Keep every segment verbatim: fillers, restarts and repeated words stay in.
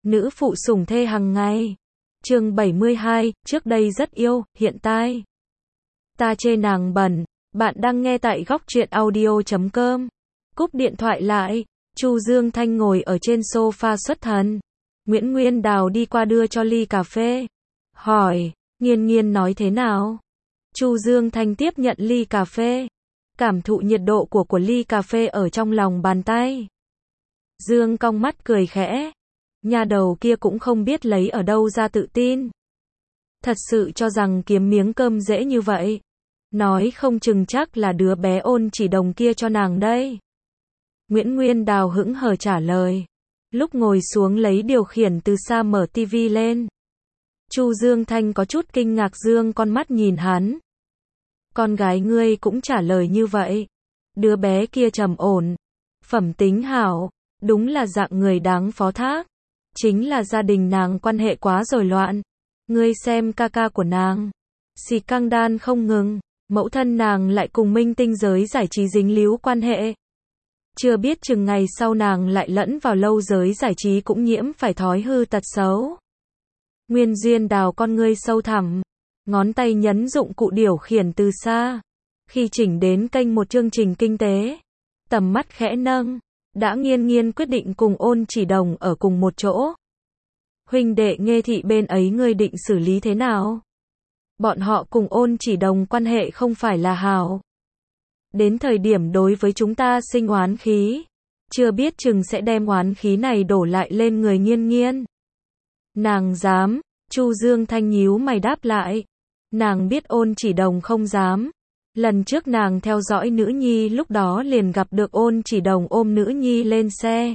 Nữ phụ sủng thê hàng ngày. Chương bảy mươi hai, trước đây rất yêu, hiện tại ta chê nàng bẩn. Bạn đang nghe tại góc truyện audio chấm com. Cúp điện thoại lại, Chu Dương Thanh ngồi ở trên sofa xuất thần. Nguyễn Nguyên Đào đi qua đưa cho ly cà phê. Hỏi, Nghiên Nghiên nói thế nào? Chu Dương Thanh tiếp nhận ly cà phê. Cảm thụ nhiệt độ của của ly cà phê ở trong lòng bàn tay. Dương cong mắt cười khẽ. Nhà đầu kia cũng không biết lấy ở đâu ra tự tin. Thật sự cho rằng kiếm miếng cơm dễ như vậy. Nói không chừng chắc là đứa bé Ôn Chỉ Đồng kia cho nàng đây. Nguyễn Nguyên Đào hững hờ trả lời. Lúc ngồi xuống lấy điều khiển từ xa mở tivi lên. Chu Dương Thanh có chút kinh ngạc dương con mắt nhìn hắn. Con gái ngươi cũng trả lời như vậy. Đứa bé kia trầm ổn, phẩm tính hảo, đúng là dạng người đáng phó thác. Chính là gia đình nàng quan hệ quá rồi loạn. Ngươi xem ca ca của nàng, xì căng đan không ngừng, mẫu thân nàng lại cùng minh tinh giới giải trí dính líu quan hệ. Chưa biết chừng ngày sau nàng lại lẫn vào lâu giới giải trí cũng nhiễm phải thói hư tật xấu. Nguyên Duyên Đào con ngươi sâu thẳm, ngón tay nhấn dụng cụ điều khiển từ xa. Khi chỉnh đến kênh một chương trình kinh tế, tầm mắt khẽ nâng, đã nghiên nghiên quyết định cùng Ôn Chỉ Đồng ở cùng một chỗ. Huynh đệ Nghê Thị bên ấy ngươi định xử lý thế nào? Bọn họ cùng Ôn Chỉ Đồng quan hệ không phải là hảo. Đến thời điểm đối với chúng ta sinh oán khí, chưa biết chừng sẽ đem oán khí này đổ lại lên người Nghiên Nghiên. Nàng dám, Chu Dương Thanh nhíu mày đáp lại. Nàng biết Ôn Chỉ Đồng không dám. Lần trước nàng theo dõi nữ nhi lúc đó liền gặp được Ôn Chỉ Đồng ôm nữ nhi lên xe.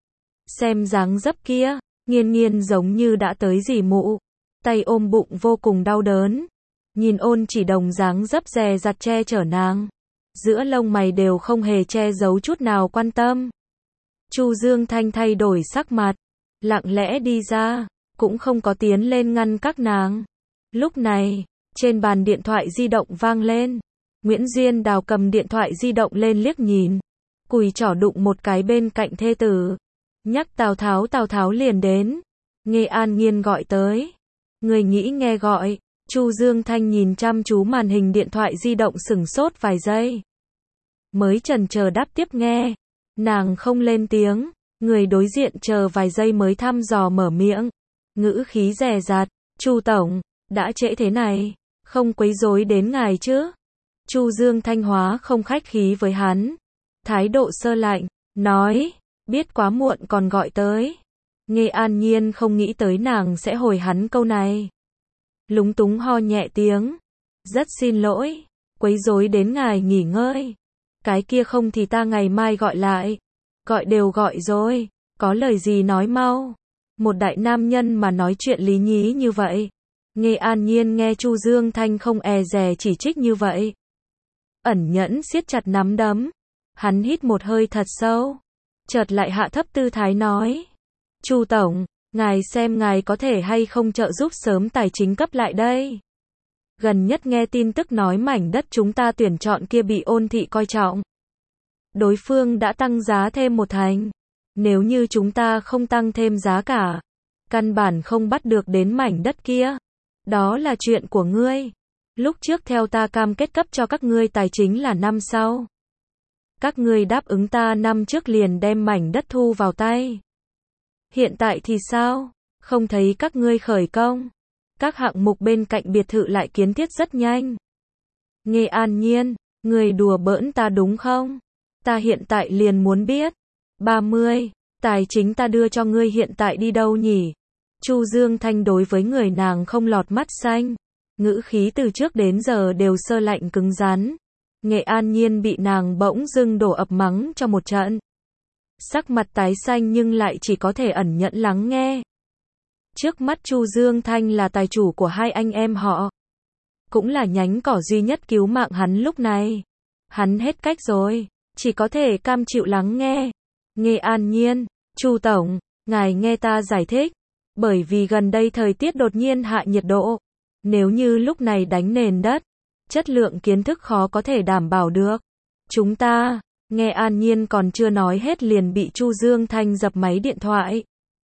Xem dáng dấp kia, Nghiên Nghiên giống như đã tới rỉ mụ. Tay ôm bụng vô cùng đau đớn. Nhìn Ôn Chỉ Đồng dáng dấp dè dặt che chở nàng. Giữa lông mày đều không hề che giấu chút nào quan tâm. Chu Dương Thanh thay đổi sắc mặt. Lặng lẽ đi ra, cũng không có tiến lên ngăn các nàng. Lúc này, trên bàn điện thoại di động vang lên. Nguyễn Duyên Đào cầm điện thoại di động lên liếc nhìn. Cùi trỏ đụng một cái bên cạnh thê tử. Nhắc Tào Tháo Tào Tháo liền đến. Nghe An Nhiên gọi tới. Người nghĩ nghe gọi. Chu Dương Thanh nhìn chăm chú màn hình điện thoại di động sửng sốt vài giây. Mới chần chờ đáp tiếp nghe. Nàng không lên tiếng. Người đối diện chờ vài giây mới thăm dò mở miệng. Ngữ khí dè dặt. Chu tổng, đã trễ thế này. Không quấy rối đến ngài chứ? Chu Dương Thanh hóa không khách khí với hắn. Thái độ sơ lạnh, nói, biết quá muộn còn gọi tới. Nghe An Nhiên không nghĩ tới nàng sẽ hồi hắn câu này. Lúng túng ho nhẹ tiếng. Rất xin lỗi, quấy rối đến ngài nghỉ ngơi. Cái kia không thì ta ngày mai gọi lại. Gọi đều gọi rồi, có lời gì nói mau. Một đại nam nhân mà nói chuyện lý nhí như vậy. Nghe An Nhiên nghe Chu Dương Thanh không e dè chỉ trích như vậy. Ẩn nhẫn siết chặt nắm đấm. Hắn hít một hơi thật sâu. Chợt lại hạ thấp tư thái nói. Chu tổng, ngài xem ngài có thể hay không trợ giúp sớm tài chính cấp lại đây. Gần nhất nghe tin tức nói mảnh đất chúng ta tuyển chọn kia bị Ôn thị coi trọng. Đối phương đã tăng giá thêm một thành. Nếu như chúng ta không tăng thêm giá cả, căn bản không bắt được đến mảnh đất kia. Đó là chuyện của ngươi. Lúc trước theo ta cam kết cấp cho các ngươi tài chính là năm sau. Các ngươi đáp ứng ta năm trước liền đem mảnh đất thu vào tay. Hiện tại thì sao? Không thấy các ngươi khởi công. Các hạng mục bên cạnh biệt thự lại kiến thiết rất nhanh. Nghe An Nhiên, ngươi đùa bỡn ta đúng không? Ta hiện tại liền muốn biết. ba mươi, tài chính ta đưa cho ngươi hiện tại đi đâu nhỉ? Chu Dương Thanh đối với người nàng không lọt mắt xanh. Ngữ khí từ trước đến giờ đều sơ lạnh cứng rắn. Nghệ An Nhiên bị nàng bỗng dưng đổ ập mắng cho một trận. Sắc mặt tái xanh nhưng lại chỉ có thể ẩn nhẫn lắng nghe. Trước mắt Chu Dương Thanh là tài chủ của hai anh em họ. Cũng là nhánh cỏ duy nhất cứu mạng hắn lúc này. Hắn hết cách rồi, chỉ có thể cam chịu lắng nghe. Nghệ An Nhiên, Chu tổng, ngài nghe ta giải thích. Bởi vì gần đây thời tiết đột nhiên hạ nhiệt độ. Nếu như lúc này đánh nền đất, chất lượng kiến thức khó có thể đảm bảo được. Chúng ta, nghe An Nhiên còn chưa nói hết liền bị Chu Dương Thanh dập máy điện thoại.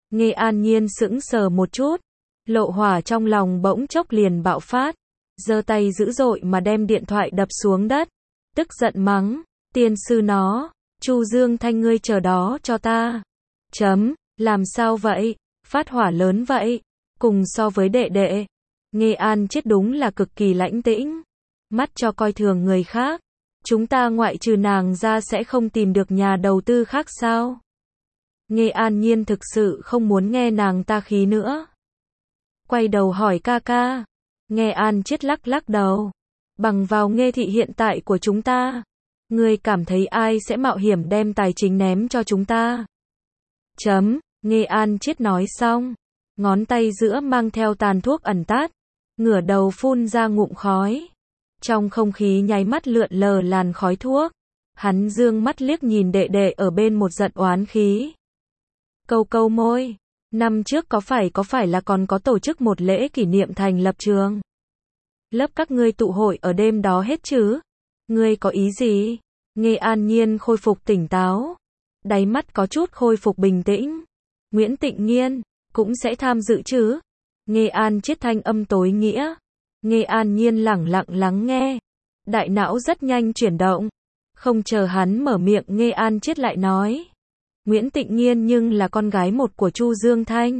Nghe An Nhiên sững sờ một chút, lộ hỏa trong lòng bỗng chốc liền bạo phát, giơ tay dữ dội mà đem điện thoại đập xuống đất, tức giận mắng, tiên sư nó, Chu Dương Thanh ngươi chờ đó cho ta. Chấm, làm sao vậy, phát hỏa lớn vậy, cùng so với đệ đệ. Nghe An chết đúng là cực kỳ lãnh tĩnh, mắt cho coi thường người khác, chúng ta ngoại trừ nàng ra sẽ không tìm được nhà đầu tư khác sao? Nghe An Nhiên thực sự không muốn nghe nàng ta khí nữa. Quay đầu hỏi ca ca, Nghe An chết lắc lắc đầu, bằng vào Nghe thị hiện tại của chúng ta, ngươi cảm thấy ai sẽ mạo hiểm đem tài chính ném cho chúng ta? Chấm, Nghe An chết nói xong, ngón tay giữa mang theo tàn thuốc ẩn tát, ngửa đầu phun ra ngụm khói. Trong không khí nháy mắt lượn lờ làn khói thuốc, hắn dương mắt liếc nhìn đệ đệ ở bên một giận oán khí. Câu câu môi, năm trước có phải có phải là còn có tổ chức một lễ kỷ niệm thành lập trường? Lớp các ngươi tụ hội ở đêm đó hết chứ? Ngươi có ý gì? Nghe An Nhiên khôi phục tỉnh táo, đáy mắt có chút khôi phục bình tĩnh. Nguyễn Tịnh Nghiên cũng sẽ tham dự chứ? Nghe An chết thanh âm tối nghĩa. Nghe An Nhiên lẳng lặng lắng nghe, đại não rất nhanh chuyển động. Không chờ hắn mở miệng, Nghe An chết lại nói, Nguyễn Tịnh Nghiên nhưng là con gái một của Chu Dương Thanh.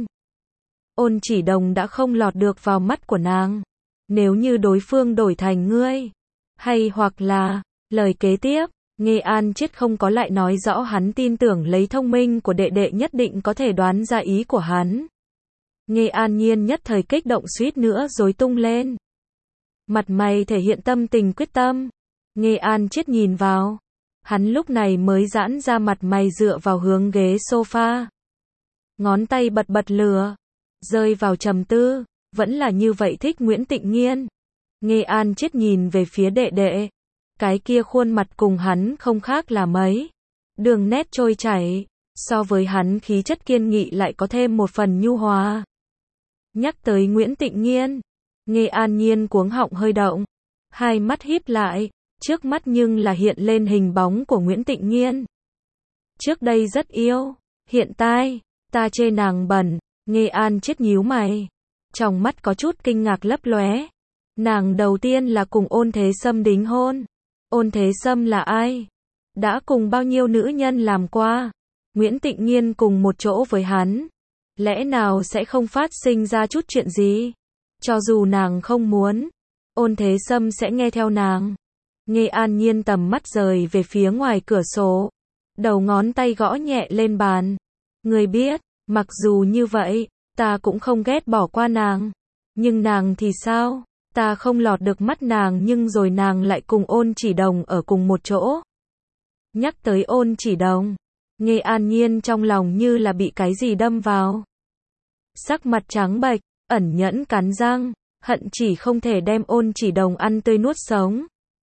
Ôn Chỉ Đồng đã không lọt được vào mắt của nàng. Nếu như đối phương đổi thành ngươi, hay hoặc là, lời kế tiếp, Nghe An chết không có lại nói rõ, hắn tin tưởng lấy thông minh của đệ đệ nhất định có thể đoán ra ý của hắn. Nghe An Nhiên nhất thời kích động suýt nữa rối tung lên. Mặt mày thể hiện tâm tình quyết tâm. Nghe An chết nhìn vào, hắn lúc này mới giãn ra mặt mày dựa vào hướng ghế sofa. Ngón tay bật bật lửa, rơi vào trầm tư, vẫn là như vậy thích Nguyễn Tịnh Nghiên. Nghe An chết nhìn về phía đệ đệ, cái kia khuôn mặt cùng hắn không khác là mấy. Đường nét trôi chảy, so với hắn khí chất kiên nghị lại có thêm một phần nhu hòa. Nhắc tới Nguyễn Tịnh Nghiên, Nghe An Nhiên cuống họng hơi động, hai mắt híp lại, trước mắt nhưng là hiện lên hình bóng của Nguyễn Tịnh Nghiên. Trước đây rất yêu, hiện tại, ta chê nàng bẩn. Nghe An chết nhíu mày, trong mắt có chút kinh ngạc lấp lóe. Nàng đầu tiên là cùng Ôn Thế Sâm đính hôn. Ôn Thế Sâm là ai? Đã cùng bao nhiêu nữ nhân làm qua? Nguyễn Tịnh Nghiên cùng một chỗ với hắn, lẽ nào sẽ không phát sinh ra chút chuyện gì? Cho dù nàng không muốn, Ôn Thế Sâm sẽ nghe theo nàng. Nghe An Nhiên tầm mắt rời về phía ngoài cửa sổ, đầu ngón tay gõ nhẹ lên bàn. Ngươi biết, mặc dù như vậy, ta cũng không ghét bỏ qua nàng. Nhưng nàng thì sao? Ta không lọt được mắt nàng, nhưng rồi nàng lại cùng Ôn Chỉ Đồng ở cùng một chỗ. Nhắc tới Ôn Chỉ Đồng, Nghe An Nhiên trong lòng như là bị cái gì đâm vào. Sắc mặt trắng bệch, ẩn nhẫn cắn răng, hận chỉ không thể đem Ôn Chỉ Đồng ăn tươi nuốt sống.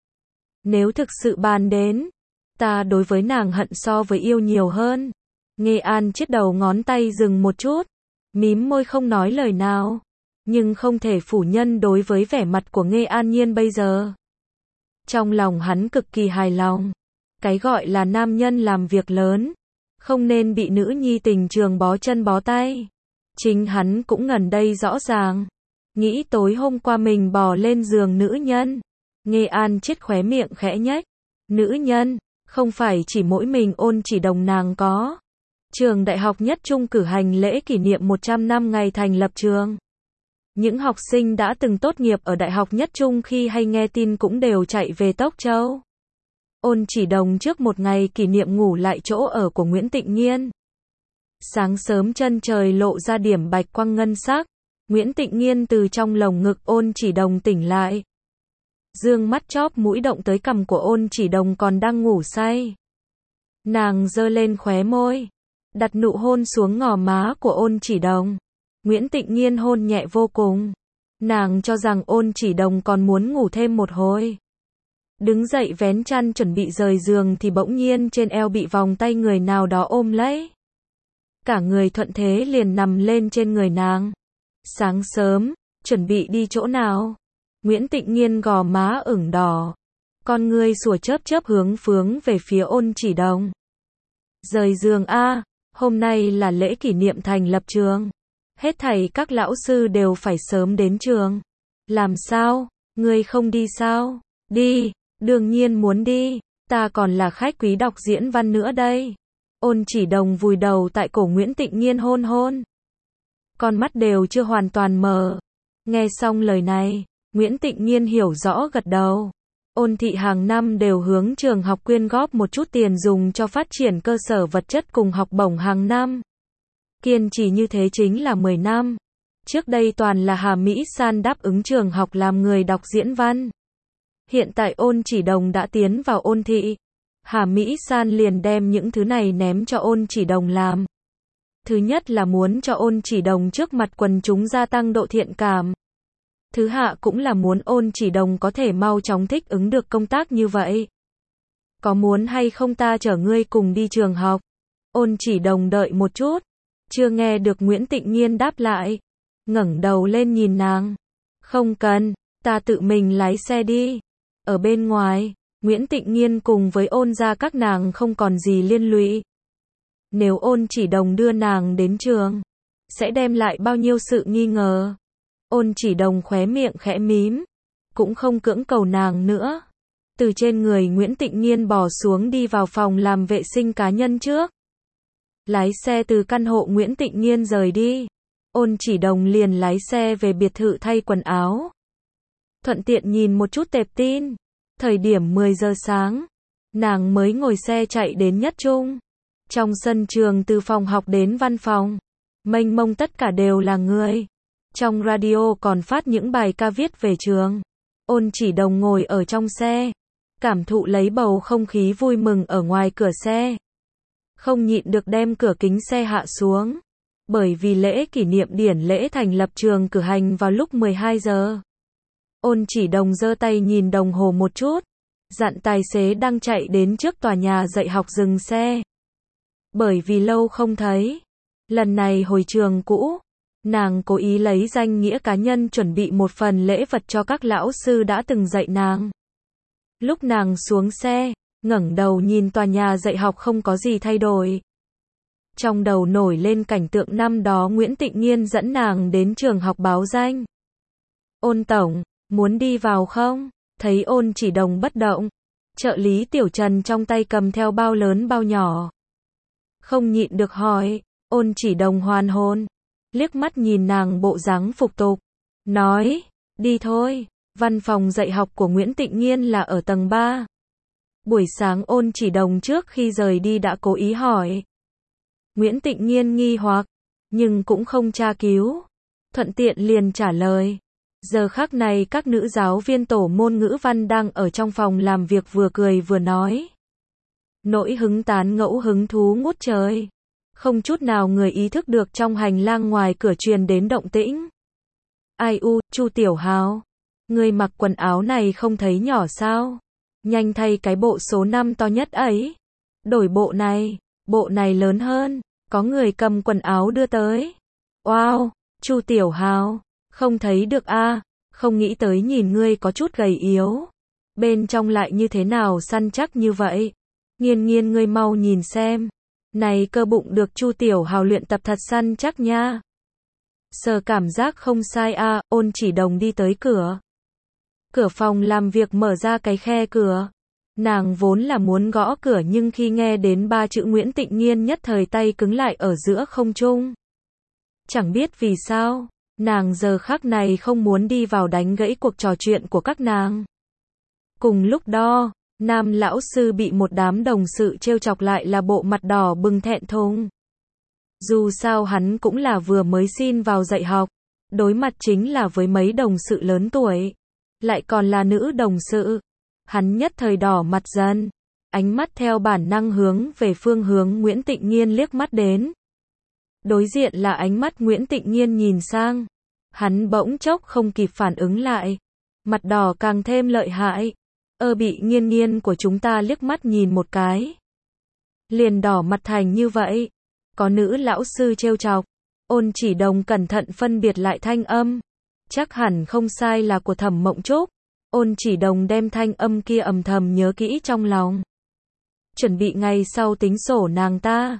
Nếu thực sự bàn đến, ta đối với nàng hận so với yêu nhiều hơn. Nghe An chết đầu ngón tay dừng một chút, mím môi không nói lời nào. Nhưng không thể phủ nhận đối với vẻ mặt của Nghe An Nhiên bây giờ. Trong lòng hắn cực kỳ hài lòng. Cái gọi là nam nhân làm việc lớn, không nên bị nữ nhi tình trường bó chân bó tay. Chính hắn cũng ngần đây rõ ràng. Nghĩ tối hôm qua mình bò lên giường nữ nhân. Nghe An chết khóe miệng khẽ nhếch. Nữ nhân, không phải chỉ mỗi mình Ôn Chỉ Đồng nàng có. Trường Đại học Nhất Trung cử hành lễ kỷ niệm một trăm năm ngày thành lập trường. Những học sinh đã từng tốt nghiệp ở Đại học Nhất Trung khi hay nghe tin cũng đều chạy về Tốc Châu. Ôn Chỉ Đồng trước một ngày kỷ niệm ngủ lại chỗ ở của Nguyễn Tịnh Nghiên. Sáng sớm chân trời lộ ra điểm bạch quang ngân sắc. Nguyễn Tịnh Nghiên từ trong lồng ngực Ôn Chỉ Đồng tỉnh lại. Dương mắt chóp mũi động tới cằm của Ôn Chỉ Đồng còn đang ngủ say. Nàng giơ lên khóe môi, đặt nụ hôn xuống ngò má của Ôn Chỉ Đồng. Nguyễn Tịnh Nghiên hôn nhẹ vô cùng. Nàng cho rằng Ôn Chỉ Đồng còn muốn ngủ thêm một hồi. Đứng dậy vén chăn chuẩn bị rời giường thì bỗng nhiên trên eo bị vòng tay người nào đó ôm lấy. Cả người thuận thế liền nằm lên trên người nàng. Sáng sớm, chuẩn bị đi chỗ nào? Nguyễn Tịnh Nghiên gò má ửng đỏ. Con ngươi sủa chớp chớp hướng phướng về phía Ôn Chỉ Đồng. Rời giường a, Hôm nay là lễ kỷ niệm thành lập trường. Hết thảy các lão sư đều phải sớm đến trường. Làm sao? Ngươi không đi sao? Đi, đương nhiên muốn đi. Ta còn là khách quý đọc diễn văn nữa đây. Ôn Chỉ Đồng vùi đầu tại cổ Nguyễn Tịnh Nhiên hôn hôn. Con mắt đều chưa hoàn toàn mở. Nghe xong lời này, Nguyễn Tịnh Nhiên hiểu rõ gật đầu. Ôn thị hàng năm đều hướng trường học quyên góp một chút tiền dùng cho phát triển cơ sở vật chất cùng học bổng hàng năm. Kiên trì như thế chính là mười năm. Trước đây toàn là Hà Mỹ San đáp ứng trường học làm người đọc diễn văn. Hiện tại Ôn Chỉ Đồng đã tiến vào ôn thị. Hà Mỹ San liền đem những thứ này ném cho Ôn Chỉ Đồng làm. Thứ nhất là muốn cho Ôn Chỉ Đồng trước mặt quần chúng gia tăng độ thiện cảm. Thứ hạ cũng là muốn Ôn Chỉ Đồng có thể mau chóng thích ứng được công tác như vậy. Có muốn hay không ta chở ngươi cùng đi trường học? Ôn Chỉ Đồng đợi một chút. Chưa nghe được Nguyễn Tịnh Nhiên đáp lại. Ngẩng đầu lên nhìn nàng. Không cần, ta tự mình lái xe đi. Ở bên ngoài, Nguyễn Tịnh Nhiên cùng với Ôn gia các nàng không còn gì liên lụy. Nếu Ôn Chỉ Đồng đưa nàng đến trường, sẽ đem lại bao nhiêu sự nghi ngờ. Ôn Chỉ Đồng khóe miệng khẽ mím, cũng không cưỡng cầu nàng nữa. Từ trên người Nguyễn Tịnh Nhiên bò xuống đi vào phòng làm vệ sinh cá nhân trước. Lái xe từ căn hộ Nguyễn Tịnh Nhiên rời đi. Ôn Chỉ Đồng liền lái xe về biệt thự thay quần áo. Thuận tiện nhìn một chút tệp tin. Thời điểm mười giờ sáng, nàng mới ngồi xe chạy đến Nhất Trung. Trong sân trường từ phòng học đến văn phòng, mênh mông tất cả đều là người. Trong radio còn phát những bài ca viết về trường. Ôn Chỉ Đồng ngồi ở trong xe, cảm thụ lấy bầu không khí vui mừng ở ngoài cửa xe. Không nhịn được đem cửa kính xe hạ xuống. Bởi vì lễ kỷ niệm điển lễ thành lập trường cử hành vào lúc mười hai giờ. Ôn Chỉ Đồng giơ tay nhìn đồng hồ một chút, dặn tài xế đang chạy đến trước tòa nhà dạy học dừng xe. Bởi vì lâu không thấy, lần này hồi trường cũ, nàng cố ý lấy danh nghĩa cá nhân chuẩn bị một phần lễ vật cho các lão sư đã từng dạy nàng. Lúc nàng xuống xe, ngẩng đầu nhìn tòa nhà dạy học không có gì thay đổi. Trong đầu nổi lên cảnh tượng năm đó Nguyễn Tịnh Nhiên dẫn nàng đến trường học báo danh. Ôn tổng, muốn đi vào không? Thấy Ôn Chỉ Đồng bất động, trợ lý Tiểu Trần trong tay cầm theo bao lớn bao nhỏ. Không nhịn được hỏi. Ôn Chỉ Đồng hoàn hồn, liếc mắt nhìn nàng bộ dáng phục tục, nói, đi thôi. Văn phòng dạy học của Nguyễn Tịnh Nhiên là ở tầng ba. Buổi sáng Ôn Chỉ Đồng trước khi rời đi đã cố ý hỏi. Nguyễn Tịnh Nhiên nghi hoặc, nhưng cũng không tra cứu. Thuận tiện liền trả lời. Giờ khắc này các nữ giáo viên tổ môn ngữ văn đang ở trong phòng làm việc vừa cười vừa nói. Nỗi hứng tán ngẫu hứng thú ngút trời. Không chút nào người ý thức được trong hành lang ngoài cửa truyền đến động tĩnh. Ai u, Chu Tiểu Hào. Người mặc quần áo này không thấy nhỏ sao? Nhanh thay cái bộ số năm to nhất ấy. Đổi bộ này, bộ này lớn hơn. Có người cầm quần áo đưa tới. Wow, Chu Tiểu Hào. Không thấy được a, à, không nghĩ tới nhìn ngươi có chút gầy yếu. Bên trong lại như thế nào săn chắc như vậy. Nghiên nghiên ngươi mau nhìn xem. Này cơ bụng được Chu Tiểu Hào luyện tập thật săn chắc nha. Sờ cảm giác không sai a, à, Ôn Chỉ Đồng đi tới cửa. Cửa phòng làm việc mở ra cái khe cửa. Nàng vốn là muốn gõ cửa nhưng khi nghe đến ba chữ Nguyễn Tịnh Nhiên nhất thời tay cứng lại ở giữa không trung. Chẳng biết vì sao, nàng giờ khắc này không muốn đi vào đánh gãy cuộc trò chuyện của các nàng. Cùng lúc đó, nam lão sư bị một đám đồng sự trêu chọc lại là bộ mặt đỏ bừng thẹn thùng. Dù sao hắn cũng là vừa mới xin vào dạy học, đối mặt chính là với mấy đồng sự lớn tuổi, lại còn là nữ đồng sự. Hắn nhất thời đỏ mặt dần, ánh mắt theo bản năng hướng về phương hướng Nguyễn Tịnh Nhiên liếc mắt đến. Đối diện là ánh mắt Nguyễn Tịnh Nhiên nhìn sang, hắn bỗng chốc không kịp phản ứng lại, mặt đỏ càng thêm lợi hại. Ơ bị Nhiên Nhiên của chúng ta liếc mắt nhìn một cái, liền đỏ mặt thành như vậy. Có nữ lão sư trêu chọc. Ôn Chỉ Đồng cẩn thận phân biệt lại thanh âm, chắc hẳn không sai là của Thẩm Mộng Trúc. Ôn Chỉ Đồng đem thanh âm kia âm thầm nhớ kỹ trong lòng, chuẩn bị ngày sau tính sổ nàng ta.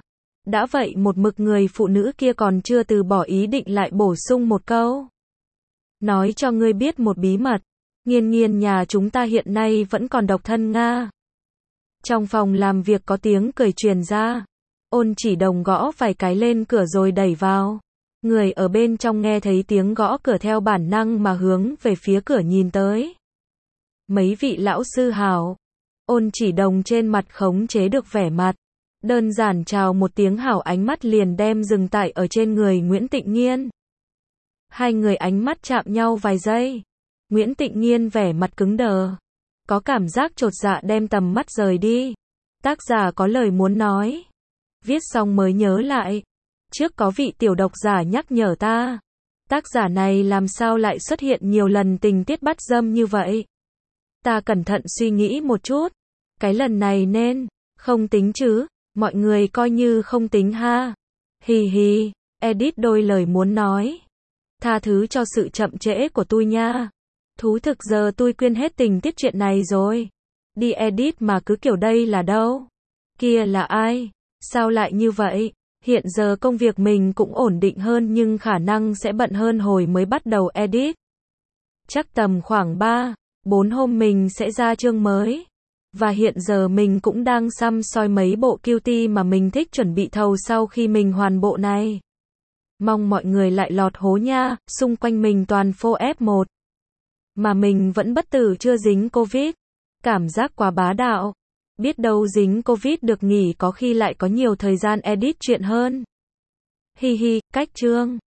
Đã vậy một mực người phụ nữ kia còn chưa từ bỏ ý định lại bổ sung một câu. Nói cho ngươi biết một bí mật. Nghiên nghiên nhà chúng ta hiện nay vẫn còn độc thân Nga. Trong phòng làm việc có tiếng cười truyền ra. Ôn Chỉ Đồng gõ vài cái lên cửa rồi đẩy vào. Người ở bên trong nghe thấy tiếng gõ cửa theo bản năng mà hướng về phía cửa nhìn tới. Mấy vị lão sư hảo. Ôn Chỉ Đồng trên mặt khống chế được vẻ mặt. Đơn giản chào một tiếng hảo, ánh mắt liền đem dừng tại ở trên người Nguyễn Tịnh Nghiên. Hai người ánh mắt chạm nhau vài giây. Nguyễn Tịnh Nghiên vẻ mặt cứng đờ. Có cảm giác chột dạ đem tầm mắt rời đi. Tác giả có lời muốn nói. Viết xong mới nhớ lại. Trước có vị tiểu độc giả nhắc nhở ta. Tác giả này làm sao lại xuất hiện nhiều lần tình tiết bắt dâm như vậy? Ta cẩn thận suy nghĩ một chút. Cái lần này nên, không tính chứ, mọi người coi như không tính ha. Hì hì, edit đôi lời muốn nói. Tha thứ cho sự chậm trễ của tôi nha. Thú thực giờ tôi quên hết tình tiết chuyện này rồi. Đi edit mà cứ kiểu đây là đâu? Kia là ai? Sao lại như vậy? Hiện giờ công việc mình cũng ổn định hơn nhưng khả năng sẽ bận hơn hồi mới bắt đầu edit. Chắc tầm khoảng ba, bốn hôm mình sẽ ra chương mới. Và hiện giờ mình cũng đang xăm soi mấy bộ Q T mà mình thích chuẩn bị thầu sau khi mình hoàn bộ này. Mong mọi người lại lọt hố nha, xung quanh mình toàn phô F một. Mà mình vẫn bất tử chưa dính Covid. Cảm giác quá bá đạo. Biết đâu dính Covid được nghỉ có khi lại có nhiều thời gian edit chuyện hơn. Hi hi, cách chương.